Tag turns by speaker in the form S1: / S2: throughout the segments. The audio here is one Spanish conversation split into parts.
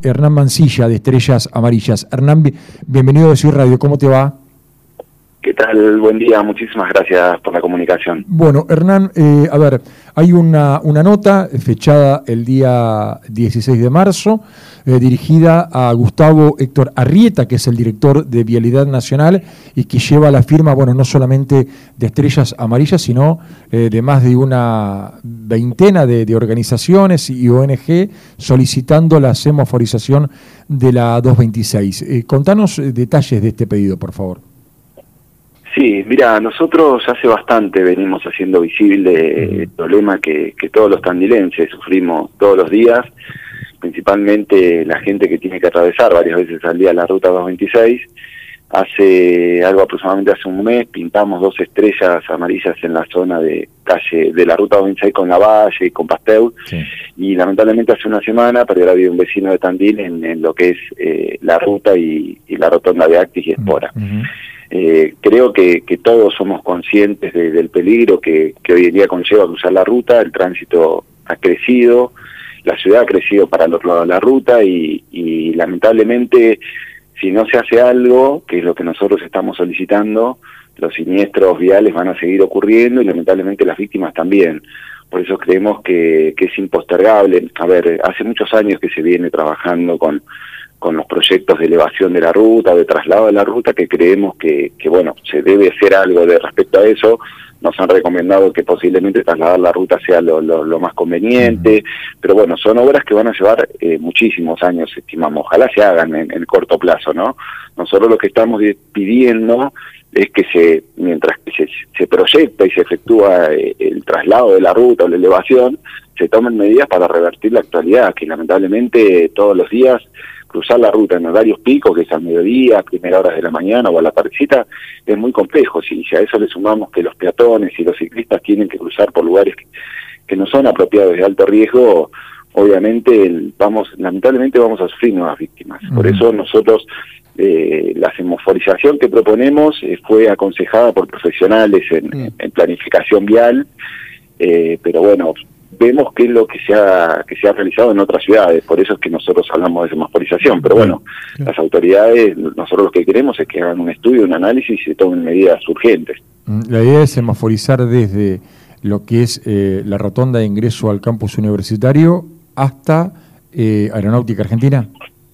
S1: Hernán Mancilla, de Estrellas Amarillas. Hernán, bienvenido a Decir Radio, ¿cómo te va?
S2: ¿Qué tal? Buen día, muchísimas gracias por la comunicación.
S1: Bueno, Hernán, a ver, hay una nota fechada el día 16 de marzo, dirigida a Gustavo Héctor Arrieta, que es el director de Vialidad Nacional y que lleva la firma, bueno, no solamente de Estrellas Amarillas, sino de más de una veintena de organizaciones y ONG solicitando la semaforización de la 226. Contanos detalles de este pedido, por favor.
S2: Sí, mira, nosotros hace bastante venimos haciendo visible el problema que todos los tandilenses sufrimos todos los días, principalmente la gente que tiene que atravesar varias veces al día la ruta 226. Hace aproximadamente hace un mes pintamos 2 estrellas amarillas en la zona de calle de la ruta 226 con Lavalle y con Pasteur, sí. Y lamentablemente hace una semana perdió la vida un vecino de Tandil en lo que es la ruta y la rotonda de Actis y Espora. Creo que todos somos conscientes del peligro que hoy en día conlleva cruzar la ruta. El tránsito ha crecido, la ciudad ha crecido para el otro lado de la ruta y lamentablemente si no se hace algo, que es lo que nosotros estamos solicitando, los siniestros viales van a seguir ocurriendo y lamentablemente las víctimas también. Por eso creemos que es impostergable. A ver, hace muchos años que se viene trabajando con los proyectos de elevación de la ruta, de traslado de la ruta, que creemos que bueno, se debe hacer algo de respecto a eso. Nos han recomendado que posiblemente trasladar la ruta sea lo más conveniente, pero bueno, son obras que van a llevar muchísimos años, estimamos. Ojalá se hagan en corto plazo, ¿no? Nosotros lo que estamos pidiendo es que mientras que se proyecta y se efectúa el traslado de la ruta o la elevación, se tomen medidas para revertir la actualidad, que lamentablemente todos los días cruzar la ruta en horarios picos, que es al mediodía, a primeras horas de la mañana o a la tardecita, es muy complejo. Si a eso le sumamos que los peatones y los ciclistas tienen que cruzar por lugares que no son apropiados de alto riesgo, obviamente lamentablemente vamos a sufrir nuevas víctimas. Por eso nosotros la semaforización que proponemos fue aconsejada por profesionales en planificación vial, pero bueno, vemos qué es lo que se ha realizado en otras ciudades, por eso es que nosotros hablamos de semaforización, pero bueno, las autoridades, nosotros lo que queremos es que hagan un estudio, un análisis y se tomen medidas urgentes.
S1: La idea es semaforizar desde lo que es la rotonda de ingreso al campus universitario hasta Aeronáutica Argentina.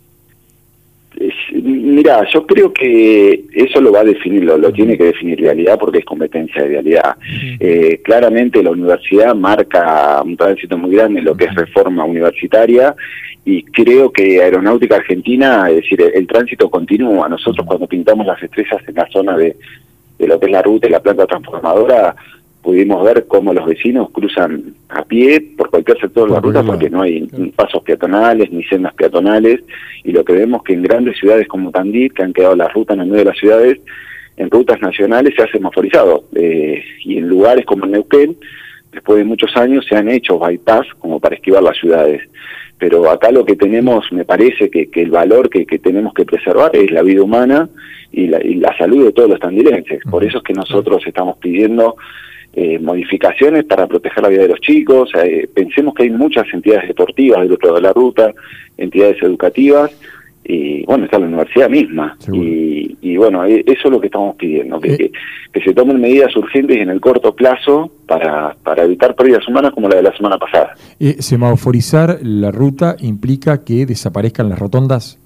S2: Mirá, yo creo que eso lo va a definir, lo tiene que definir Vialidad porque es competencia de Vialidad. Claramente la universidad marca un tránsito muy grande en lo que es reforma universitaria y creo que Aeronáutica Argentina, es decir, el tránsito continúa. Nosotros cuando pintamos las estrellas en la zona de lo que es la ruta y la planta transformadora, pudimos ver cómo los vecinos cruzan a pie por cualquier sector de la ruta porque no hay pasos peatonales ni sendas peatonales, y lo que vemos que en grandes ciudades como Tandil, que han quedado las rutas en el medio de las ciudades, en rutas nacionales se ha semaforizado, y en lugares como Neuquén, después de muchos años se han hecho bypass como para esquivar las ciudades. Pero acá lo que tenemos, me parece que el valor que tenemos que preservar es la vida humana y la salud de todos los tandilenses. Por eso es que nosotros estamos pidiendo modificaciones para proteger la vida de los chicos. Pensemos que hay muchas entidades deportivas del otro lado de la ruta, entidades educativas, y bueno, está la universidad misma. Y bueno, eso es lo que estamos pidiendo, que se tomen medidas urgentes en el corto plazo para evitar pérdidas humanas como la de la semana pasada.
S1: ¿Semaforizar la ruta implica que desaparezcan las rotondas?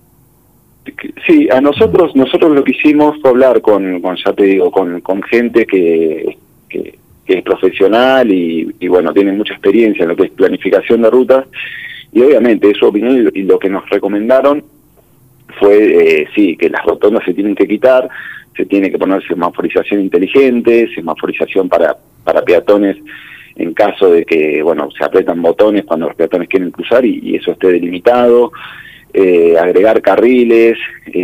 S2: Sí, a nosotros lo que hicimos fue hablar con gente que es profesional y bueno, tiene mucha experiencia en lo que es planificación de rutas, y obviamente es su opinión, y lo que nos recomendaron fue que las rotondas se tienen que quitar, se tiene que poner semaforización inteligente, semaforización para peatones en caso de que, bueno, se apretan botones cuando los peatones quieren cruzar y eso esté delimitado, agregar carriles,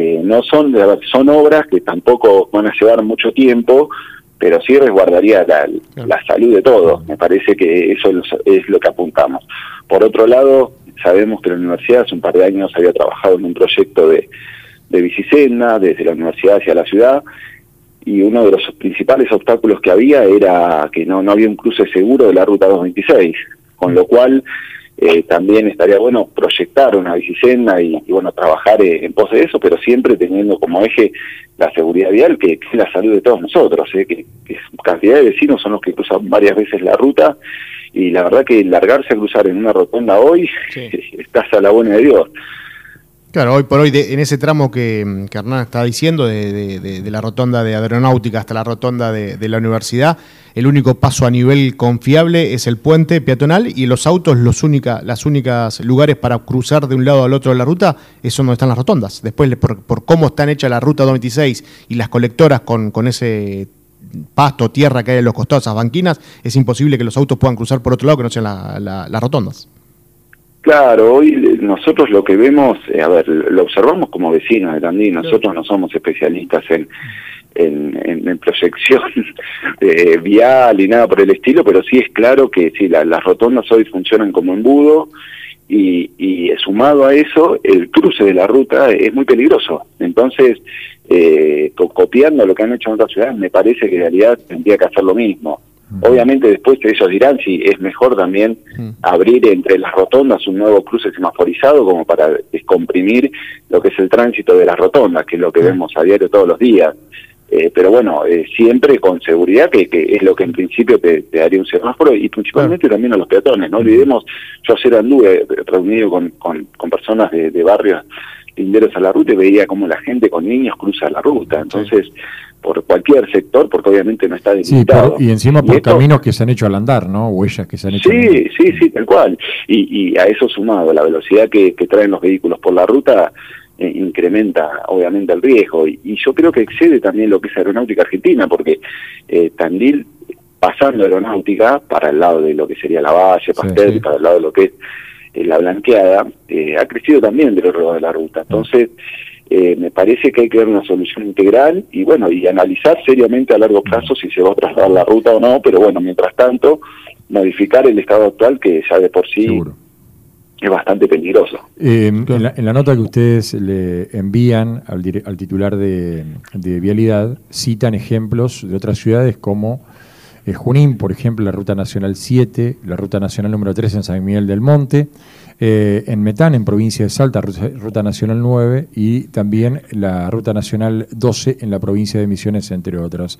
S2: son obras que tampoco van a llevar mucho tiempo, pero sí resguardaría la salud de todos. Me parece que eso es lo que apuntamos. Por otro lado, sabemos que la universidad hace un par de años había trabajado en un proyecto de bicisenda desde la universidad hacia la ciudad, y uno de los principales obstáculos que había era que no había un cruce seguro de la ruta 226, con lo cual también estaría bueno proyectar una bicisenda y bueno, trabajar en pos de eso, pero siempre teniendo como eje la seguridad vial, que es la salud de todos nosotros, que cantidad de vecinos son los que cruzan varias veces la ruta, y la verdad que largarse a cruzar en una rotonda hoy, sí, estás a la buena de Dios.
S3: Claro, hoy por hoy, en ese tramo que Hernán está diciendo, de la rotonda de Aeronáutica hasta la rotonda de la universidad, el único paso a nivel confiable es el puente peatonal, y los autos, las únicas lugares para cruzar de un lado al otro de la ruta es donde están las rotondas. Después, por cómo están hechas la ruta 226 y las colectoras con ese pasto, tierra que hay en los costados, esas banquinas, es imposible que los autos puedan cruzar por otro lado que no sean las rotondas. Claro, hoy nosotros lo que vemos, lo observamos como vecinos de Tandil, nosotros no somos especialistas en proyección vial y nada por el estilo, pero sí es claro que sí, las rotondas hoy funcionan como embudo, y sumado a eso, el cruce de la ruta es muy peligroso. Entonces, copiando lo que han hecho en otras ciudades, me parece que en realidad tendría que hacer lo mismo. Obviamente después ellos dirán si es mejor también abrir entre las rotondas un nuevo cruce semaforizado como para descomprimir lo que es el tránsito de las rotondas, que es lo que vemos a diario todos los días. Pero bueno, siempre con seguridad, que es lo que en principio te daría un semáforo, y principalmente también a los peatones. No olvidemos, yo ayer anduve reunido con personas de barrios linderos a la ruta y veía cómo la gente con niños cruza la ruta. Entonces, por cualquier sector, porque obviamente no está delimitado.
S1: Sí, y encima por caminos que se han hecho al andar, ¿no? Huellas que se han hecho.
S2: Sí, tal cual. Y a eso sumado, la velocidad que traen los vehículos por la ruta incrementa obviamente el riesgo. Y yo creo que excede también lo que es Aeronáutica Argentina, porque Tandil, pasando Aeronáutica, para el lado de lo que sería la Valle, Pastel, y para el lado de lo que es la Blanqueada, ha crecido también del otro lado de la ruta. Entonces, me parece que hay que dar una solución integral y bueno, y analizar seriamente a largo plazo si se va a trasladar la ruta o no, pero bueno, mientras tanto, modificar el estado actual, que ya de por sí es bastante peligroso.
S1: En la nota que ustedes le envían al titular de Vialidad, citan ejemplos de otras ciudades como Junín, por ejemplo, la Ruta Nacional 7, la Ruta Nacional número 3 en San Miguel del Monte, en Metán, en provincia de Salta, Ruta Nacional 9, y también la Ruta Nacional 12 en la provincia de Misiones, entre otras.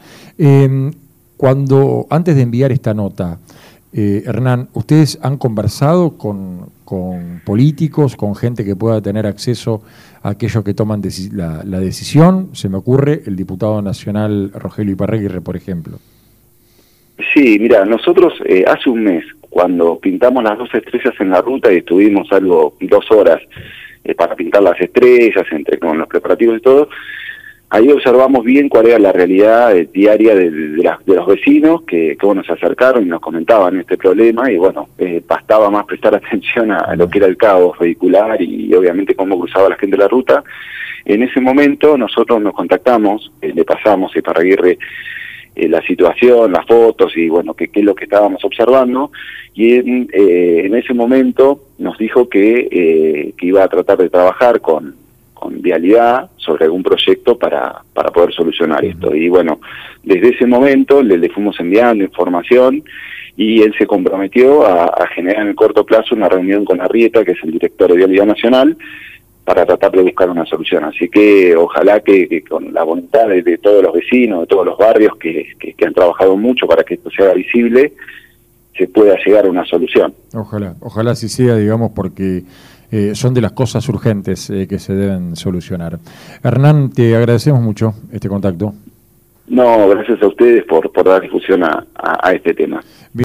S1: Antes de enviar esta nota, Hernán, ¿ustedes han conversado con políticos, con gente que pueda tener acceso a aquellos que toman la decisión? Se me ocurre el diputado nacional Rogelio Iparraguirre, por ejemplo.
S2: Sí, mira, nosotros hace un mes, cuando pintamos las 2 estrellas en la ruta y estuvimos 2 horas para pintar las estrellas, con los preparativos y todo, ahí observamos bien cuál era la realidad diaria de los vecinos que bueno, se acercaron y nos comentaban este problema, y bueno, bastaba más prestar atención a lo que era el caos vehicular y obviamente cómo cruzaba la gente la ruta. En ese momento nosotros nos contactamos, le pasamos a Iparraguirre la situación, las fotos y bueno, qué es lo que estábamos observando, y en ese momento nos dijo que iba a tratar de trabajar con Vialidad sobre algún proyecto para poder solucionar esto. Y bueno, desde ese momento le fuimos enviando información y él se comprometió a generar en el corto plazo una reunión con Arrieta, que es el director de Vialidad Nacional, para tratar de buscar una solución. Así que ojalá que con la voluntad de todos los vecinos, de todos los barrios que han trabajado mucho para que esto sea visible, se pueda llegar a una solución.
S1: Ojalá así sea, digamos, porque son de las cosas urgentes que se deben solucionar. Hernán, te agradecemos mucho este contacto.
S2: No, gracias a ustedes por dar difusión a este tema.